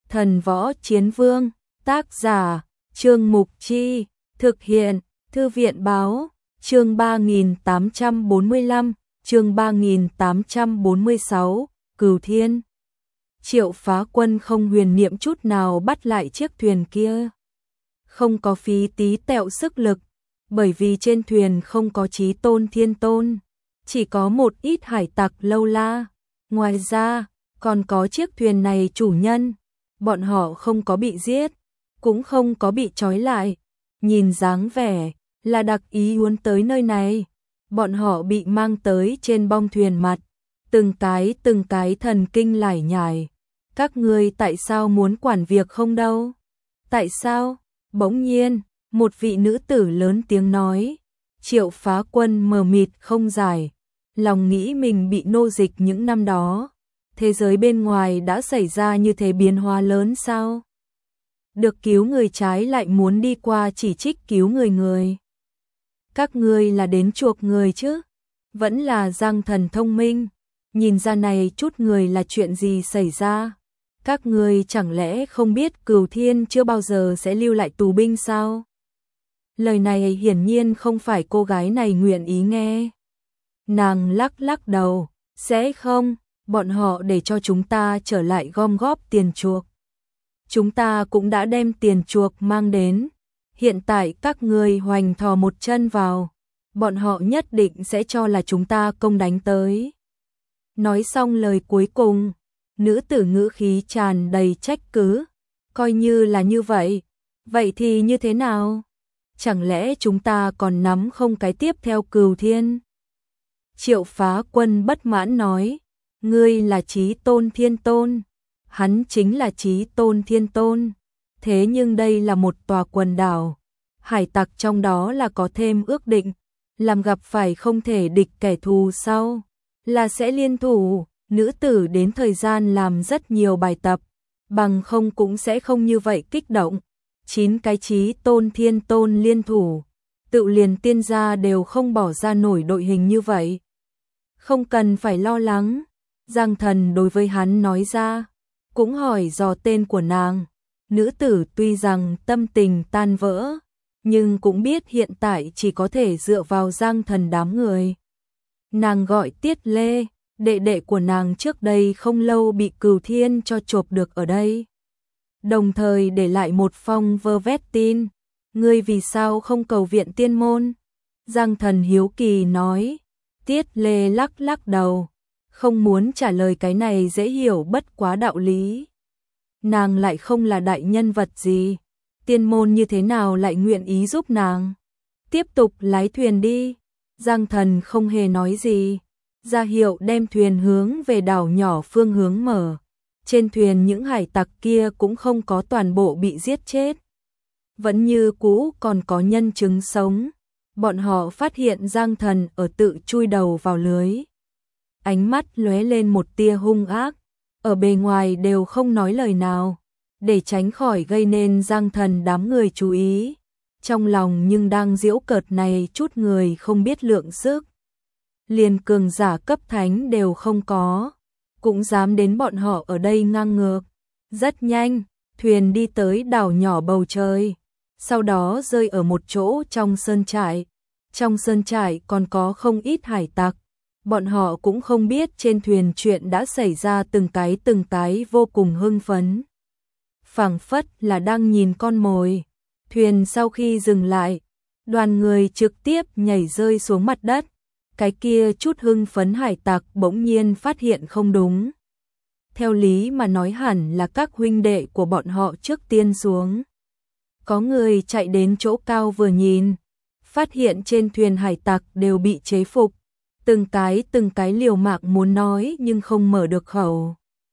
Thần Võ Chiến Vương, tác giả, Trương Mục Chi, thực hiện, Thư viện Báo, chương 3845, chương 3846, Cửu Thiên. Triệu Phá Quân không huyền niệm chút nào bắt lại chiếc thuyền kia. Không có phí tí tẹo sức lực, bởi vì trên thuyền không có Chí Tôn Thiên Tôn, chỉ có một ít hải tặc lâu la. Ngoài ra, còn có chiếc thuyền này chủ nhân, bọn họ không có bị giết, cũng không có bị trói lại. Nhìn dáng vẻ là đặc ý muốn tới nơi này. Bọn họ bị mang tới trên bong thuyền mặt, từng cái thần kinh lải nhải. Các ngươi tại sao muốn quản việc không đâu? Tại sao? Bỗng nhiên, một vị nữ tử lớn tiếng nói. Triệu Phá Quân mờ mịt không giải, lòng nghĩ mình bị nô dịch những năm đó. Thế giới bên ngoài đã xảy ra như thế biến hóa lớn sao? Được cứu người trái lại muốn đi qua chỉ trích cứu người. Các ngươi là đến chuộc người chứ? Vẫn là Giang Thần thông minh, nhìn ra này chút người là chuyện gì xảy ra? Các ngươi chẳng lẽ không biết Cửu Thiên chưa bao giờ sẽ lưu lại tù binh sao? Lời này hiển nhiên không phải cô gái này nguyện ý nghe. Nàng lắc đầu, sẽ không, bọn họ để cho chúng ta trở lại gom góp tiền chuộc. Chúng ta cũng đã đem tiền chuộc mang đến. Hiện tại các ngươi hoành thò một chân vào, bọn họ nhất định sẽ cho là chúng ta công đánh tới. Nói xong lời cuối cùng, nữ tử ngữ khí tràn đầy trách cứ. Coi như là như vậy, vậy thì như thế nào? Chẳng lẽ chúng ta còn nắm không cái tiếp theo Cửu Thiên? Triệu Phá Quân bất mãn nói, ngươi là Chí Tôn Thiên Tôn, hắn chính là Chí Tôn Thiên Tôn. Thế nhưng đây là một tòa quần đảo, hải tặc trong đó là có thêm ước định, làm gặp phải không thể địch kẻ thù sau, là sẽ liên thủ. Nữ tử đến thời gian làm rất nhiều bài tập, bằng không cũng sẽ không như vậy kích động. 9 cái Chí Tôn Thiên Tôn liên thủ, tự liền tiên gia đều không bỏ ra nổi đội hình như vậy. Không cần phải lo lắng, Giang Thần đối với hắn nói ra, cũng hỏi dò tên của nàng. Nữ tử tuy rằng tâm tình tan vỡ, nhưng cũng biết hiện tại chỉ có thể dựa vào Giang Thần đám người. Nàng gọi Tiết Lê, đệ đệ của nàng trước đây không lâu bị Cửu Thiên cho chộp được ở đây. Đồng thời để lại một phong vơ vét tin. Ngươi vì sao không cầu viện tiên môn? Giang Thần hiếu kỳ nói. Tiết Lê lắc đầu, không muốn trả lời cái này dễ hiểu bất quá đạo lý. Nàng lại không là đại nhân vật gì, tiên môn như thế nào lại nguyện ý giúp nàng? Tiếp tục lái thuyền đi. Giang Thần không hề nói gì, ra hiệu đem thuyền hướng về đảo nhỏ phương hướng mở. Trên thuyền những hải tặc kia cũng không có toàn bộ bị giết chết, vẫn như cũ còn có nhân chứng sống. Bọn họ phát hiện Giang Thần ở tự chui đầu vào lưới. Ánh mắt lóe lên một tia hung ác, ở bề ngoài đều không nói lời nào, để tránh khỏi gây nên Giang Thần đám người chú ý. Trong lòng nhưng đang giễu cợt này chút người không biết lượng sức. Liền cường giả cấp thánh đều không có, cũng dám đến bọn họ ở đây ngang ngược. Rất nhanh, thuyền đi tới đảo nhỏ bầu trời, sau đó rơi ở một chỗ trong sơn trại. Trong sơn trại còn có không ít hải tặc, bọn họ cũng không biết trên thuyền chuyện đã xảy ra, từng cái vô cùng hưng phấn. Phảng phất là đang nhìn con mồi. Thuyền sau khi dừng lại, đoàn người trực tiếp nhảy rơi xuống mặt đất. Cái kia chút hưng phấn hải tặc bỗng nhiên phát hiện không đúng. Theo lý mà nói hẳn là các huynh đệ của bọn họ trước tiên xuống. Có người chạy đến chỗ cao vừa nhìn, phát hiện trên thuyền hải tặc đều bị chế phục, từng cái liều mạng muốn nói nhưng không mở được khẩu.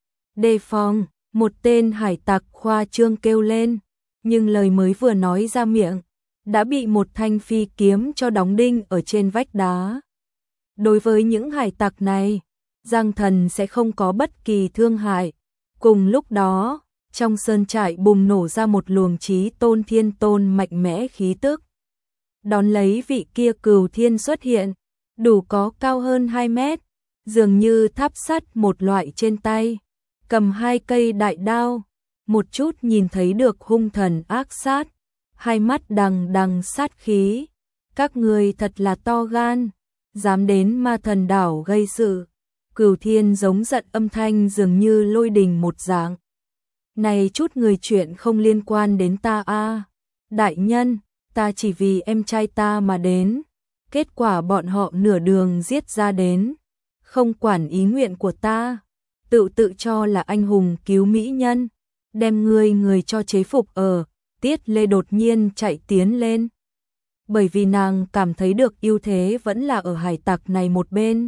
Đề phòng, một tên hải tặc khoa trương kêu lên, nhưng lời mới vừa nói ra miệng, đã bị một thanh phi kiếm cho đóng đinh ở trên vách đá. Đối với những hải tặc này, Giang Thần sẽ không có bất kỳ thương hại. Cùng lúc đó, trong sơn trại bùng nổ ra một luồng Chí Tôn Thiên Tôn mạnh mẽ khí tức. Đón lấy vị kia Cửu Thiên xuất hiện, đủ có cao hơn 2 mét, dường như tháp sắt một loại trên tay, cầm 2 cây đại đao, một chút nhìn thấy được hung thần ác sát, hai mắt đằng đằng sát khí. Các ngươi thật là to gan, dám đến Ma Thần đảo gây sự. Cửu Thiên giống giận, âm thanh dường như lôi đình một dạng. Này chút người chuyện không liên quan đến ta a. Đại nhân, ta chỉ vì em trai ta mà đến. Kết quả bọn họ nửa đường giết ra đến, không quản ý nguyện của ta, tự cho là anh hùng cứu mỹ nhân, đem người cho chế phục ở. Tiết Lê đột nhiên chạy tiến lên, bởi vì nàng cảm thấy được ưu thế vẫn là ở hải tặc này một bên.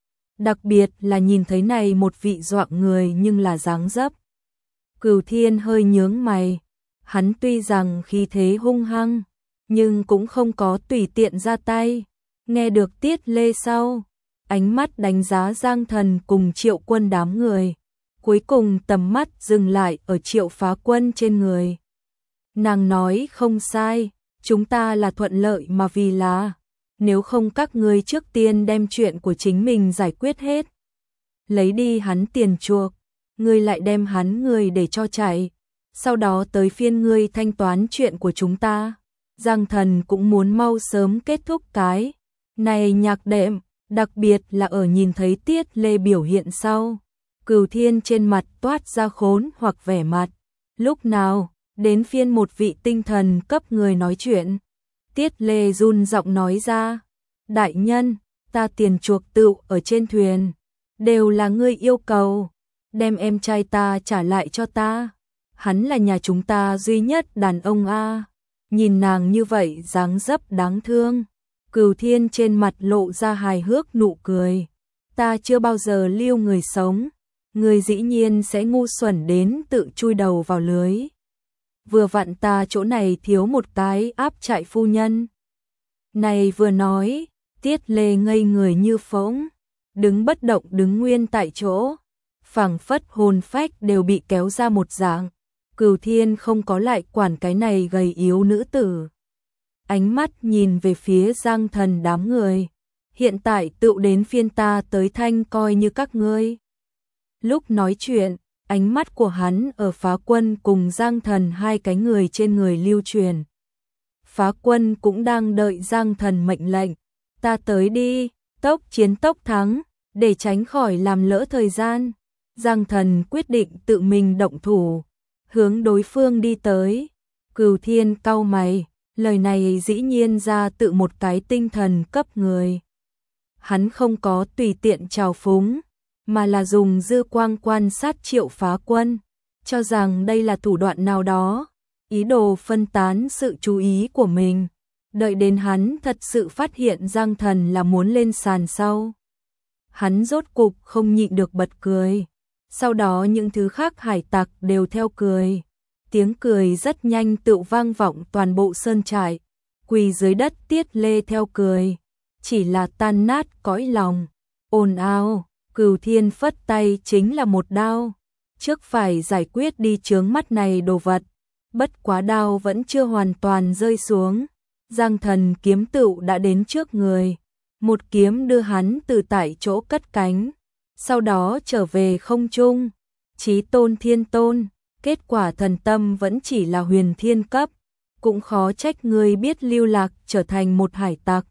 Đặc biệt là nhìn thấy này một vị doạng người nhưng là dáng dấp. Cửu Thiên hơi nhướng mày, hắn tuy rằng khí thế hung hăng, nhưng cũng không có tùy tiện ra tay. Nghe được Tiết Lê sau, ánh mắt đánh giá Giang Thần cùng Triệu Quân đám người, cuối cùng tầm mắt dừng lại ở Triệu Phá Quân trên người. Nàng nói không sai, chúng ta là thuận lợi mà vì là, nếu không các ngươi trước tiên đem chuyện của chính mình giải quyết hết. Lấy đi hắn tiền chuộc, ngươi lại đem hắn người để cho chạy, sau đó tới phiên ngươi thanh toán chuyện của chúng ta. Giang Thần cũng muốn mau sớm kết thúc cái này nhạc đệm, đặc biệt là ở nhìn thấy Tiết Lê biểu hiện sau. Cửu Thiên trên mặt toát ra khốn hoặc vẻ mặt. Lúc nào, đến phiên một vị tinh thần cấp người nói chuyện. Tiết Lê run giọng nói ra, đại nhân, ta tiền chuộc tựu ở trên thuyền, đều là ngươi yêu cầu, đem em trai ta trả lại cho ta. Hắn là nhà chúng ta duy nhất đàn ông a. Nhìn nàng như vậy dáng dấp đáng thương, Cửu Thiên trên mặt lộ ra hài hước nụ cười. Ta chưa bao giờ lưu người sống, người dĩ nhiên sẽ ngu xuẩn đến tự chui đầu vào lưới. Vừa vặn ta chỗ này thiếu một cái áp trại phu nhân. Này vừa nói, Tiết Lê ngây người như phỗng, đứng bất động, đứng nguyên tại chỗ, phảng phất hồn phách đều bị kéo ra một dạng. Cửu Thiên không có lại quản cái này gầy yếu nữ tử. Ánh mắt nhìn về phía Giang Thần đám người. Hiện tại tựu đến phiên ta tới thanh coi như các ngươi. Lúc nói chuyện, ánh mắt của hắn ở Phá Quân cùng Giang Thần hai cái người trên người lưu truyền. Phá Quân cũng đang đợi Giang Thần mệnh lệnh. Ta tới đi, tốc chiến tốc thắng, để tránh khỏi làm lỡ thời gian. Giang Thần quyết định tự mình động thủ, hướng đối phương đi tới. Cửu Thiên cau mày, lời này dĩ nhiên ra tự một cái tinh thần cấp người. Hắn không có tùy tiện trào phúng, mà là dùng dư quang quan sát Triệu Phá Quân, cho rằng đây là thủ đoạn nào đó, ý đồ phân tán sự chú ý của mình. Đợi đến hắn thật sự phát hiện Giang Thần là muốn lên sàn sau, hắn rốt cục không nhịn được bật cười. Sau đó những thứ khác hải tặc đều theo cười. Tiếng cười rất nhanh tự vang vọng toàn bộ sơn trại. Quỳ dưới đất Tiết Lê theo cười, chỉ là tan nát cõi lòng. Ồn ào, Cửu Thiên phất tay chính là một đao. Trước phải giải quyết đi chướng mắt này đồ vật. Bất quá đao vẫn chưa hoàn toàn rơi xuống. Giang Thần kiếm tựu đã đến trước người. Một kiếm đưa hắn từ tại chỗ cất cánh. Sau đó trở về không trung. Chí tôn thiên tôn, kết quả thần tâm vẫn chỉ là huyền thiên cấp. Cũng khó trách ngươi biết lưu lạc trở thành một hải tặc.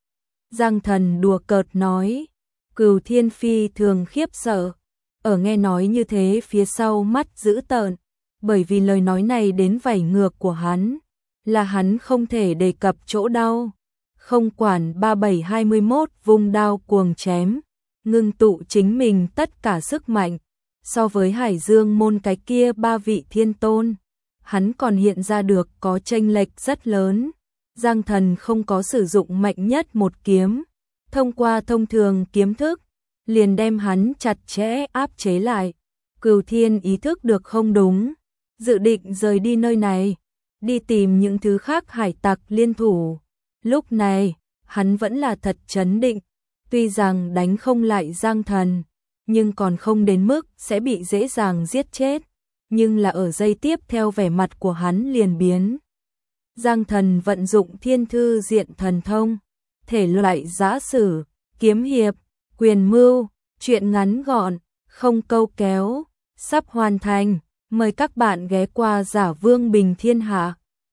Giang Thần đùa cợt nói. Cửu Thiên phi thường khiếp sợ. Ở nghe nói như thế phía sau mắt dữ tợn. Bởi vì lời nói này đến vảy ngược của hắn, là hắn không thể đề cập chỗ đau. Không quản 3721 vùng đao cuồng chém, ngưng tụ chính mình tất cả sức mạnh. So với Hải Dương môn cái kia ba vị thiên tôn, hắn còn hiện ra được có chênh lệch rất lớn. Giang Thần không có sử dụng mạnh nhất một kiếm, thông qua thông thường kiếm thức, liền đem hắn chặt chẽ áp chế lại. Cửu Thiên ý thức được không đúng, dự định rời đi nơi này, đi tìm những thứ khác hải tặc liên thủ. Lúc này, hắn vẫn là thật trấn định, tuy rằng đánh không lại Giang Thần, nhưng còn không đến mức sẽ bị dễ dàng giết chết. Nhưng là ở giây tiếp theo vẻ mặt của hắn liền biến. Giang Thần vận dụng thiên thư diện thần thông, thể loại giã sử, kiếm hiệp, quyền mưu, chuyện ngắn gọn, không câu kéo, sắp hoàn thành. Mời các bạn ghé qua Giả Vương Bình Thiên Hạ.